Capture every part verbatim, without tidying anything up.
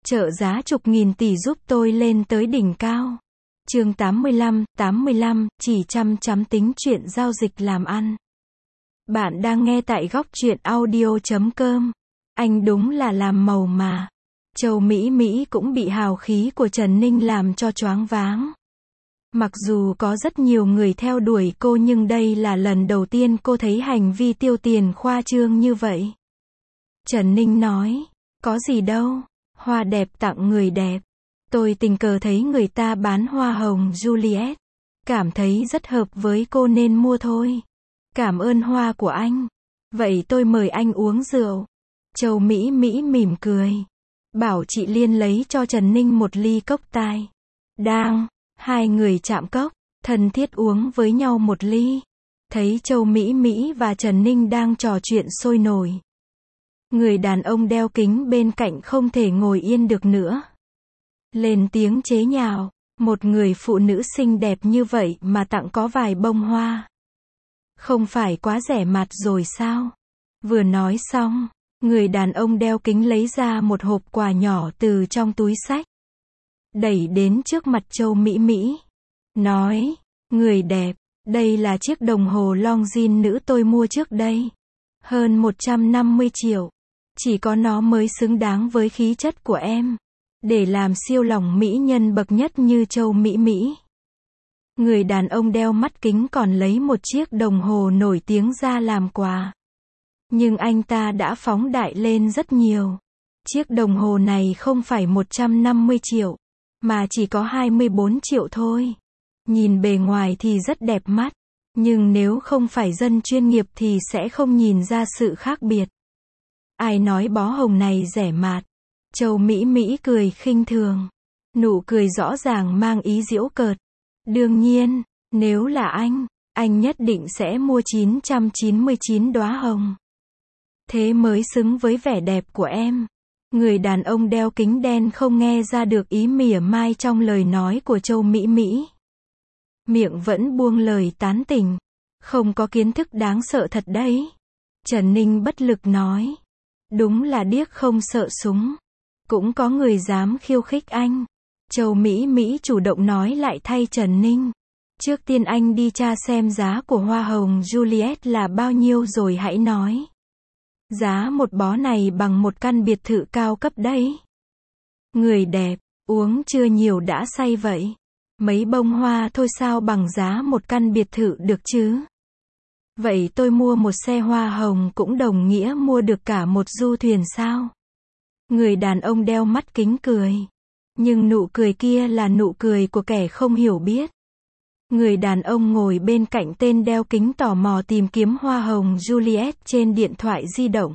Trợ giá chục nghìn tỷ giúp tôi lên tới đỉnh cao. Chương tám mươi lăm, tám mươi lăm, chỉ chăm chăm tính chuyện giao dịch làm ăn. Bạn đang nghe tại góc truyện audio chấm com. Anh đúng là làm màu mà. Châu Mỹ Mỹ cũng bị hào khí của Trần Ninh làm cho choáng váng. Mặc dù có rất nhiều người theo đuổi cô nhưng đây là lần đầu tiên cô thấy hành vi tiêu tiền khoa trương như vậy. Trần Ninh nói, có gì đâu, hoa đẹp tặng người đẹp. Tôi tình cờ thấy người ta bán hoa hồng Juliet. Cảm thấy rất hợp với cô nên mua thôi. Cảm ơn hoa của anh. Vậy tôi mời anh uống rượu. Châu Mỹ Mỹ mỉm cười. Bảo chị Liên lấy cho Trần Ninh một ly cốc tai. Đang, hai người chạm cốc, thân thiết uống với nhau một ly. Thấy Châu Mỹ Mỹ và Trần Ninh đang trò chuyện sôi nổi. Người đàn ông đeo kính bên cạnh không thể ngồi yên được nữa. Lên tiếng chế nhạo, một người phụ nữ xinh đẹp như vậy mà tặng có vài bông hoa. Không phải quá rẻ mạt rồi sao? Vừa nói xong, người đàn ông đeo kính lấy ra một hộp quà nhỏ từ trong túi xách. Đẩy đến trước mặt Châu Mỹ Mỹ. Nói, người đẹp, đây là chiếc đồng hồ Longines nữ tôi mua trước đây. Hơn một trăm năm mươi triệu. Chỉ có nó mới xứng đáng với khí chất của em. Để làm siêu lòng mỹ nhân bậc nhất như Châu Mỹ Mỹ. Người đàn ông đeo mắt kính còn lấy một chiếc đồng hồ nổi tiếng ra làm quà. Nhưng anh ta đã phóng đại lên rất nhiều. Chiếc đồng hồ này không phải một trăm năm mươi triệu, mà chỉ có hai mươi bốn triệu thôi. Nhìn bề ngoài thì rất đẹp mắt, nhưng nếu không phải dân chuyên nghiệp thì sẽ không nhìn ra sự khác biệt. Ai nói bó hồng này rẻ mạt? Châu Mỹ Mỹ cười khinh thường. Nụ cười rõ ràng mang ý giễu cợt. Đương nhiên, nếu là anh, anh nhất định sẽ mua chín trăm chín mươi chín đóa hồng. Thế mới xứng với vẻ đẹp của em. Người đàn ông đeo kính đen không nghe ra được ý mỉa mai trong lời nói của Châu Mỹ Mỹ. Miệng vẫn buông lời tán tỉnh. Không có kiến thức đáng sợ thật đấy. Trần Ninh bất lực nói. Đúng là điếc không sợ súng. Cũng có người dám khiêu khích anh. Châu Mỹ Mỹ chủ động nói lại thay Trần Ninh. Trước tiên anh đi tra xem giá của hoa hồng Juliet là bao nhiêu rồi hãy nói. Giá một bó này bằng một căn biệt thự cao cấp đấy. Người đẹp, uống chưa nhiều đã say vậy. Mấy bông hoa thôi sao bằng giá một căn biệt thự được chứ. Vậy tôi mua một xe hoa hồng cũng đồng nghĩa mua được cả một du thuyền sao? Người đàn ông đeo mắt kính cười. Nhưng nụ cười kia là nụ cười của kẻ không hiểu biết. Người đàn ông ngồi bên cạnh tên đeo kính tò mò tìm kiếm hoa hồng Juliet trên điện thoại di động.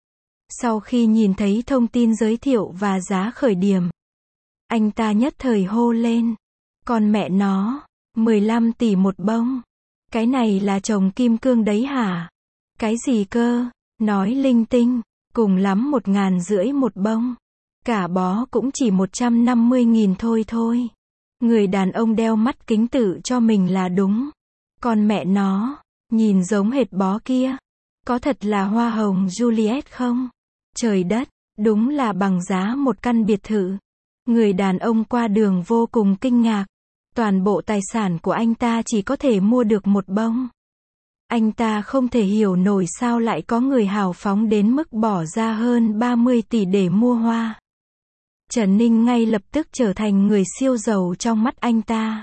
Sau khi nhìn thấy thông tin giới thiệu và giá khởi điểm, anh ta nhất thời hô lên. Con mẹ nó, mười lăm tỷ một bông. Cái này là chồng kim cương đấy hả? Cái gì cơ? Nói linh tinh. Cùng lắm một ngàn rưỡi một bông. Cả bó cũng chỉ một trăm năm mươi nghìn thôi thôi. Người đàn ông đeo mắt kính tự cho mình là đúng. Con mẹ nó, nhìn giống hệt bó kia. Có thật là hoa hồng Juliet không? Trời đất, đúng là bằng giá một căn biệt thự. Người đàn ông qua đường vô cùng kinh ngạc. Toàn bộ tài sản của anh ta chỉ có thể mua được một bông. Anh ta không thể hiểu nổi sao lại có người hào phóng đến mức bỏ ra hơn ba mươi tỷ để mua hoa. Trần Ninh ngay lập tức trở thành người siêu giàu trong mắt anh ta.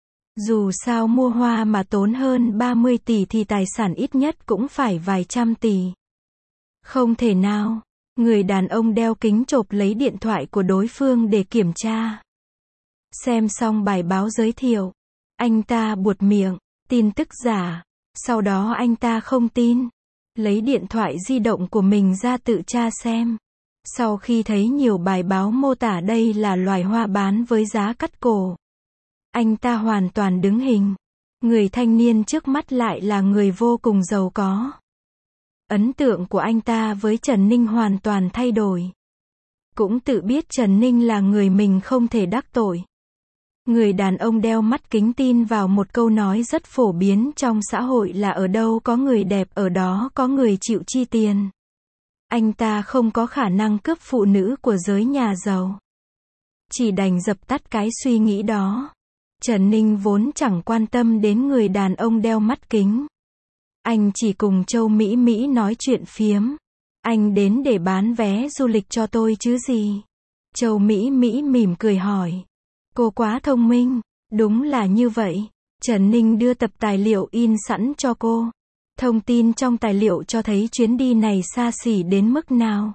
Dù sao mua hoa mà tốn hơn ba mươi tỷ thì tài sản ít nhất cũng phải vài trăm tỷ. Không thể nào. Người đàn ông đeo kính chộp lấy điện thoại của đối phương để kiểm tra. Xem xong bài báo giới thiệu, anh ta buột miệng, tin tức giả. Sau đó anh ta không tin. Lấy điện thoại di động của mình ra tự tra xem. Sau khi thấy nhiều bài báo mô tả đây là loài hoa bán với giá cắt cổ, anh ta hoàn toàn đứng hình. Người thanh niên trước mắt lại là người vô cùng giàu có. Ấn tượng của anh ta với Trần Ninh hoàn toàn thay đổi. Cũng tự biết Trần Ninh là người mình không thể đắc tội. Người đàn ông đeo mắt kính tin vào một câu nói rất phổ biến trong xã hội là ở đâu có người đẹp ở đó có người chịu chi tiền. Anh ta không có khả năng cướp phụ nữ của giới nhà giàu. Chỉ đành dập tắt cái suy nghĩ đó. Trần Ninh vốn chẳng quan tâm đến người đàn ông đeo mắt kính. Anh chỉ cùng Châu Mỹ Mỹ nói chuyện phiếm. Anh đến để bán vé du lịch cho tôi chứ gì? Châu Mỹ Mỹ mỉm cười hỏi. Cô quá thông minh. Đúng là như vậy. Trần Ninh đưa tập tài liệu in sẵn cho cô. Thông tin trong tài liệu cho thấy chuyến đi này xa xỉ đến mức nào.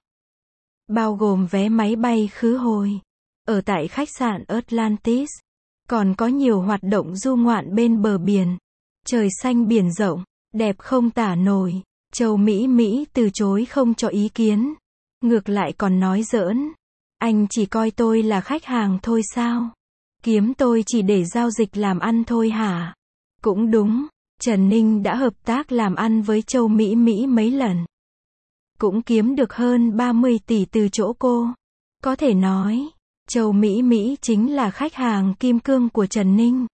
Bao gồm vé máy bay khứ hồi. Ở tại khách sạn Atlantis. Còn có nhiều hoạt động du ngoạn bên bờ biển. Trời xanh biển rộng. Đẹp không tả nổi. Châu Mỹ Mỹ từ chối không cho ý kiến. Ngược lại còn nói giỡn. Anh chỉ coi tôi là khách hàng thôi sao? Kiếm tôi chỉ để giao dịch làm ăn thôi hả? Cũng đúng. Trần Ninh đã hợp tác làm ăn với Châu Mỹ Mỹ mấy lần. Cũng kiếm được hơn ba mươi tỷ từ chỗ cô. Có thể nói, Châu Mỹ Mỹ chính là khách hàng kim cương của Trần Ninh.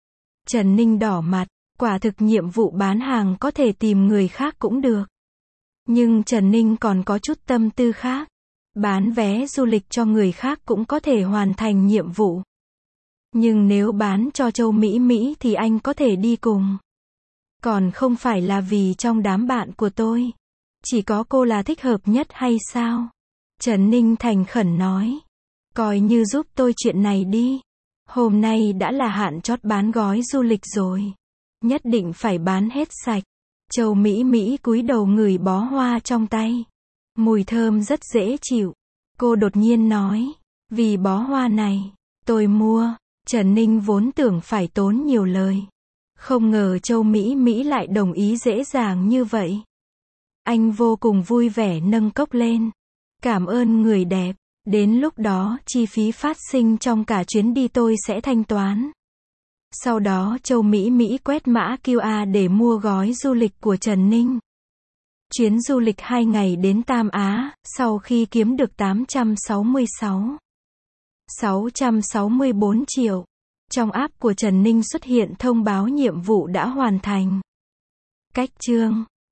Trần Ninh đỏ mặt, quả thực nhiệm vụ bán hàng có thể tìm người khác cũng được. Nhưng Trần Ninh còn có chút tâm tư khác. Bán vé du lịch cho người khác cũng có thể hoàn thành nhiệm vụ. Nhưng nếu bán cho Châu Mỹ Mỹ thì anh có thể đi cùng. Còn không phải là vì trong đám bạn của tôi. Chỉ có cô là thích hợp nhất hay sao? Trần Ninh thành khẩn nói. Coi như giúp tôi chuyện này đi. Hôm nay đã là hạn chót bán gói du lịch rồi. Nhất định phải bán hết sạch. Châu Mỹ Mỹ cúi đầu ngửi bó hoa trong tay. Mùi thơm rất dễ chịu. Cô đột nhiên nói. Vì bó hoa này, tôi mua. Trần Ninh vốn tưởng phải tốn nhiều lời. Không ngờ Châu Mỹ Mỹ lại đồng ý dễ dàng như vậy. Anh vô cùng vui vẻ nâng cốc lên. Cảm ơn người đẹp. Đến lúc đó, chi phí phát sinh trong cả chuyến đi tôi sẽ thanh toán. Sau đó Châu Mỹ Mỹ quét mã quy rờ để mua gói du lịch của Trần Ninh. Chuyến du lịch hai ngày đến Tam Á, sau khi kiếm được tám trăm sáu mươi sáu, sáu trăm sáu mươi bốn triệu. Trong app của Trần Ninh xuất hiện thông báo nhiệm vụ đã hoàn thành. Cách chương